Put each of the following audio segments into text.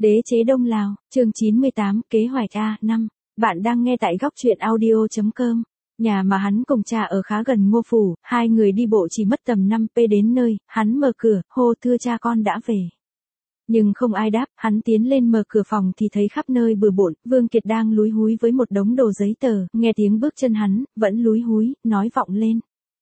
Đế chế Đông Lào, chương 98, kế hoạch A5. Bạn đang nghe tại góc truyện audio.com. Nhà mà hắn cùng cha ở khá gần Ngô Phủ, hai người đi bộ chỉ mất tầm 5 đến nơi, hắn mở cửa, hô thưa cha con đã về. Nhưng không ai đáp, hắn tiến lên mở cửa phòng thì thấy khắp nơi bừa bộn, Vương Kiệt đang lúi húi với một đống đồ giấy tờ, nghe tiếng bước chân hắn, vẫn lúi húi, nói vọng lên.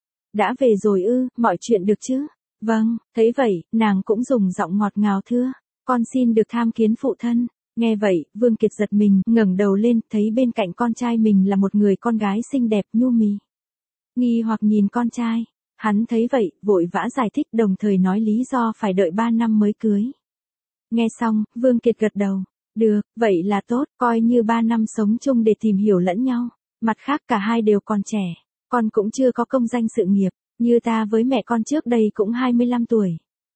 Đã về rồi ư, mọi chuyện được chứ? Vâng, thấy vậy, nàng cũng dùng giọng ngọt ngào thưa. Con xin được tham kiến phụ thân. Nghe vậy, Vương Kiệt giật mình, ngẩng đầu lên, thấy bên cạnh con trai mình là một người con gái xinh đẹp nhu mì. Nghi hoặc nhìn con trai, hắn thấy vậy, vội vã giải thích đồng thời nói lý do phải đợi 3 năm mới cưới. Nghe xong, Vương Kiệt gật đầu. Được, vậy là tốt, coi như 3 năm sống chung để tìm hiểu lẫn nhau. Mặt khác cả hai đều còn trẻ, con cũng chưa có công danh sự nghiệp, như ta với mẹ con trước đây cũng 25 tuổi.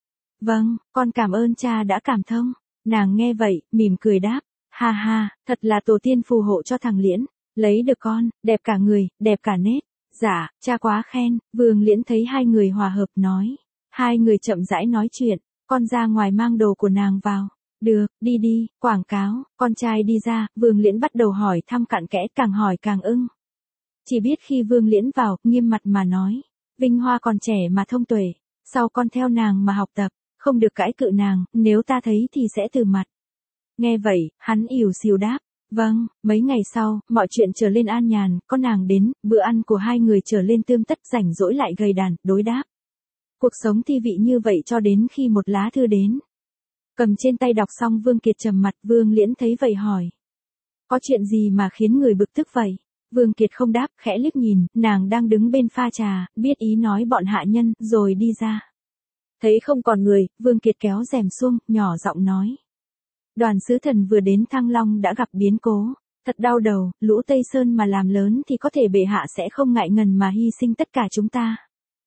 Vâng, con cảm ơn cha đã cảm thông. Nàng nghe vậy, mỉm cười đáp. Ha ha, thật là tổ tiên phù hộ cho thằng Liễn. Lấy được con, đẹp cả người, đẹp cả nết. Dạ, cha quá khen. Vương Liễn thấy hai người hòa hợp nói. Hai người chậm rãi nói chuyện. Con ra ngoài mang đồ của nàng vào. Được, đi đi, quảng cáo. Con trai đi ra, Vương Liễn bắt đầu hỏi thăm cặn kẽ, càng hỏi càng ưng. Chỉ biết khi Vương Liễn vào, nghiêm mặt mà nói. Vinh Hoa còn trẻ mà thông tuệ. Sau con theo nàng mà học tập. Không được cãi cự nàng, nếu ta thấy thì sẽ từ mặt. Nghe vậy, hắn ỉu xìu đáp. Vâng, mấy ngày sau, mọi chuyện trở lên an nhàn, có nàng đến, bữa ăn của hai người trở lên tươm tất, rảnh rỗi lại gầy đàn, đối đáp. Cuộc sống thi vị như vậy cho đến khi một lá thư đến. Cầm trên tay đọc xong Vương Kiệt trầm mặt, Vương Liễn thấy vậy hỏi. Có chuyện gì mà khiến người bực tức vậy? Vương Kiệt không đáp, khẽ liếc nhìn, nàng đang đứng bên pha trà, biết ý nói bọn hạ nhân, rồi đi ra. Thấy không còn người, Vương Kiệt kéo rèm xuống, nhỏ giọng nói. Đoàn sứ thần vừa đến Thăng Long đã gặp biến cố. Thật đau đầu, lũ Tây Sơn mà làm lớn thì có thể bệ hạ sẽ không ngại ngần mà hy sinh tất cả chúng ta.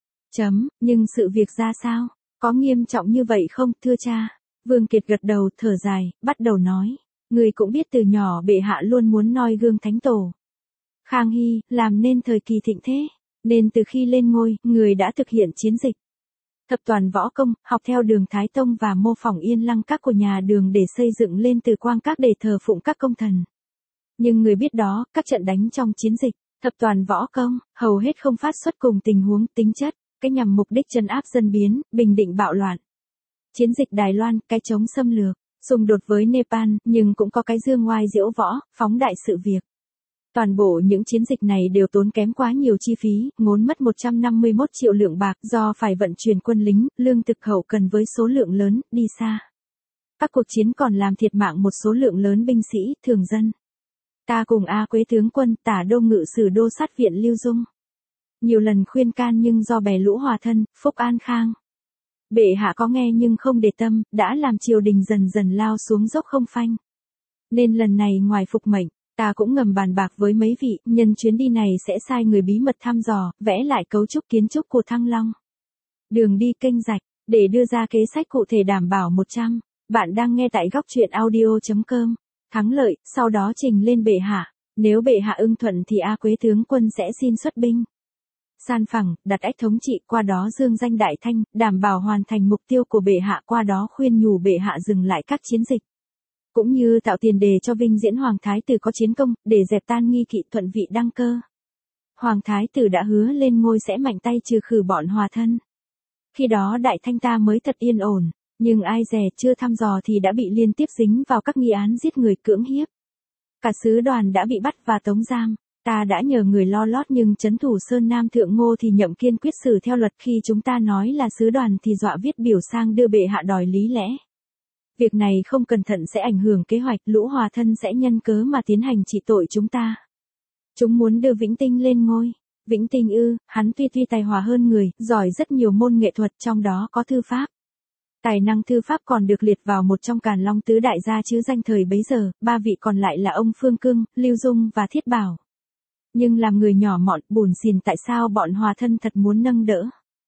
Nhưng sự việc ra sao? Có nghiêm trọng như vậy không, thưa cha? Vương Kiệt gật đầu, thở dài, bắt đầu nói. Người cũng biết từ nhỏ bệ hạ luôn muốn noi gương thánh tổ. Khang Hy, làm nên thời kỳ thịnh thế. Nên từ khi lên ngôi, người đã thực hiện chiến dịch. Thập toàn võ công, học theo đường Thái Tông và mô phỏng Yên Lăng các của nhà Đường để xây dựng lên từ quang các để thờ phụng các công thần. Nhưng người biết đó, các trận đánh trong chiến dịch, thập toàn võ công, hầu hết không phát xuất cùng tình huống tính chất, cái nhằm mục đích trấn áp dân biến, bình định bạo loạn. Chiến dịch Đài Loan, cái chống xâm lược, xung đột với Nepal, nhưng cũng có cái dương ngoai diễu võ, phóng đại sự việc. Toàn bộ những chiến dịch này đều tốn kém quá nhiều chi phí, ngốn mất 151 triệu lượng bạc do phải vận chuyển quân lính, lương thực hậu cần với số lượng lớn, đi xa. Các cuộc chiến còn làm thiệt mạng một số lượng lớn binh sĩ, thường dân. Ta cùng A Quế tướng quân, Tả Đô ngự sử đô sát viện Lưu Dung. Nhiều lần khuyên can nhưng do bè lũ hòa thân, Phúc An Khang. Bệ hạ có nghe nhưng không để tâm, đã làm triều đình dần dần lao xuống dốc không phanh. Nên lần này ngoài phục mệnh, ta cũng ngầm bàn bạc với mấy vị, nhân chuyến đi này sẽ sai người bí mật thăm dò, vẽ lại cấu trúc kiến trúc của Thăng Long. Đường đi kênh rạch, để đưa ra kế sách cụ thể đảm bảo 100. Bạn đang nghe tại góc truyện audio.com. Thắng lợi, sau đó trình lên bệ hạ. Nếu bệ hạ ưng thuận thì A Quế tướng quân sẽ xin xuất binh. San phẳng, đặt ách thống trị, qua đó dương danh đại thanh, đảm bảo hoàn thành mục tiêu của bệ hạ, qua đó khuyên nhủ bệ hạ dừng lại các chiến dịch. Cũng như tạo tiền đề cho Vinh Diễn Hoàng Thái Tử có chiến công, để dẹp tan nghi kỵ thuận vị đăng cơ. Hoàng Thái Tử đã hứa lên ngôi sẽ mạnh tay trừ khử bọn hòa thân. Khi đó đại thanh ta mới thật yên ổn, nhưng ai dè chưa thăm dò thì đã bị liên tiếp dính vào các nghi án giết người cưỡng hiếp. Cả sứ đoàn đã bị bắt và tống giam, ta đã nhờ người lo lót nhưng trấn thủ Sơn Nam Thượng Ngô thì Nhậm kiên quyết xử theo luật, khi chúng ta nói là sứ đoàn thì dọa viết biểu sang đưa bệ hạ đòi lý lẽ. Việc này không cẩn thận sẽ ảnh hưởng kế hoạch, lũ hòa thân sẽ nhân cớ mà tiến hành trị tội chúng ta. Chúng muốn đưa Vĩnh Tinh lên ngôi. Vĩnh Tinh ư, hắn tuy tài hòa hơn người, giỏi rất nhiều môn nghệ thuật, trong đó có thư pháp. Tài năng thư pháp còn được liệt vào một trong Càn Long tứ đại gia chứ danh thời bấy giờ, ba vị còn lại là ông Phương Cương, Lưu Dung và Thiết Bảo. Nhưng làm người nhỏ mọn, bủn xỉn, tại sao bọn hòa thân thật muốn nâng đỡ?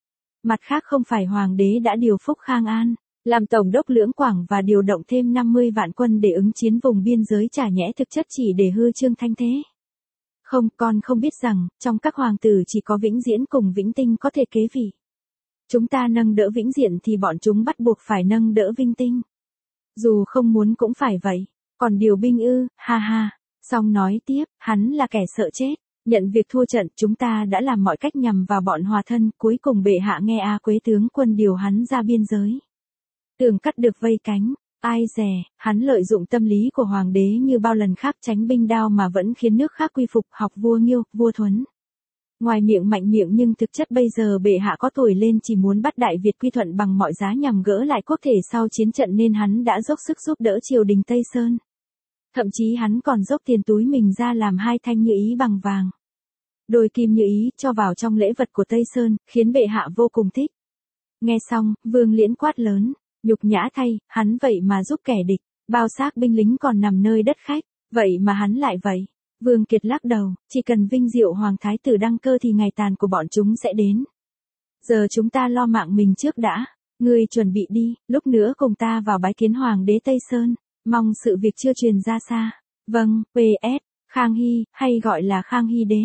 Mặt khác không phải hoàng đế đã điều Phúc Khang An làm tổng đốc Lưỡng Quảng và điều động thêm 50 vạn quân để ứng chiến vùng biên giới chả nhẽ thực chất chỉ để hư trương thanh thế. Không, con không biết rằng, trong các hoàng tử chỉ có Vĩnh Diễn cùng Vĩnh Tinh có thể kế vị. Chúng ta nâng đỡ Vĩnh Diện thì bọn chúng bắt buộc phải nâng đỡ Vinh Tinh. Dù không muốn cũng phải vậy. Còn điều binh ư, ha ha. Xong nói tiếp, hắn là kẻ sợ chết. Nhận việc thua trận, chúng ta đã làm mọi cách nhằm vào bọn hòa thân, cuối cùng bệ hạ nghe A Quế tướng quân điều hắn ra biên giới. Tưởng cắt được vây cánh, ai dè, hắn lợi dụng tâm lý của hoàng đế như bao lần khác tránh binh đao mà vẫn khiến nước khác quy phục, học vua Nghiêu, vua Thuấn. Ngoài miệng mạnh miệng nhưng thực chất bây giờ bệ hạ có tuổi lên chỉ muốn bắt Đại Việt quy thuận bằng mọi giá nhằm gỡ lại quốc thể sau chiến trận nên hắn đã dốc sức giúp đỡ triều đình Tây Sơn. Thậm chí hắn còn dốc tiền túi mình ra làm 2 thanh như ý bằng vàng. Đôi kim như ý cho vào trong lễ vật của Tây Sơn, khiến bệ hạ vô cùng thích. Nghe xong, Vương Liễn quát lớn, nhục nhã thay, hắn vậy mà giúp kẻ địch, bao xác binh lính còn nằm nơi đất khách, vậy mà hắn lại vậy. Vương Kiệt lắc đầu, chỉ cần vinh diệu hoàng thái tử đăng cơ thì ngày tàn của bọn chúng sẽ đến. Giờ chúng ta lo mạng mình trước đã, ngươi chuẩn bị đi, lúc nữa cùng ta vào bái kiến hoàng đế Tây Sơn, mong sự việc chưa truyền ra xa. Vâng, PS, Khang Hy, hay gọi là Khang Hy đế,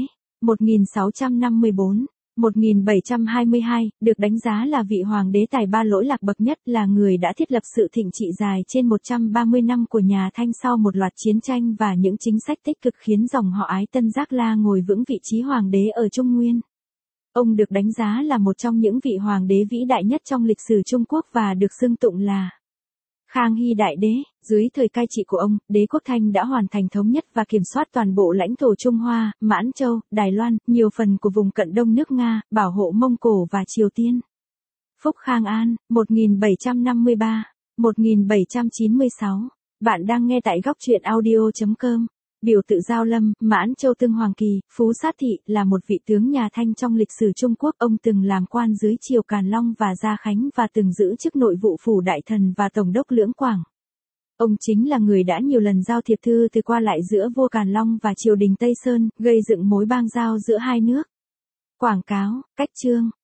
1654. 1722, được đánh giá là vị hoàng đế tài ba lỗi lạc bậc nhất, là người đã thiết lập sự thịnh trị dài trên 130 năm của nhà Thanh sau một loạt chiến tranh và những chính sách tích cực khiến dòng họ Ái Tân Giác La ngồi vững vị trí hoàng đế ở Trung Nguyên. Ông được đánh giá là một trong những vị hoàng đế vĩ đại nhất trong lịch sử Trung Quốc và được xưng tụng là Khang Hy Đại Đế. Dưới thời cai trị của ông, đế quốc Thanh đã hoàn thành thống nhất và kiểm soát toàn bộ lãnh thổ Trung Hoa, Mãn Châu, Đài Loan, nhiều phần của vùng cận đông nước Nga, bảo hộ Mông Cổ và Triều Tiên. Phúc Khang An, 1753, 1796. Bạn đang nghe tại góc truyện audio.com. Biểu tự Giao Lâm, Mãn Châu Tương Hoàng Kỳ, Phú Sát Thị, là một vị tướng nhà Thanh trong lịch sử Trung Quốc. Ông từng làm quan dưới triều Càn Long và Gia Khánh và từng giữ chức nội vụ phủ đại thần và tổng đốc Lưỡng Quảng. Ông chính là người đã nhiều lần giao thiệp thư từ qua lại giữa vua Càn Long và triều đình Tây Sơn, gây dựng mối bang giao giữa hai nước. Quảng cáo, cách chương.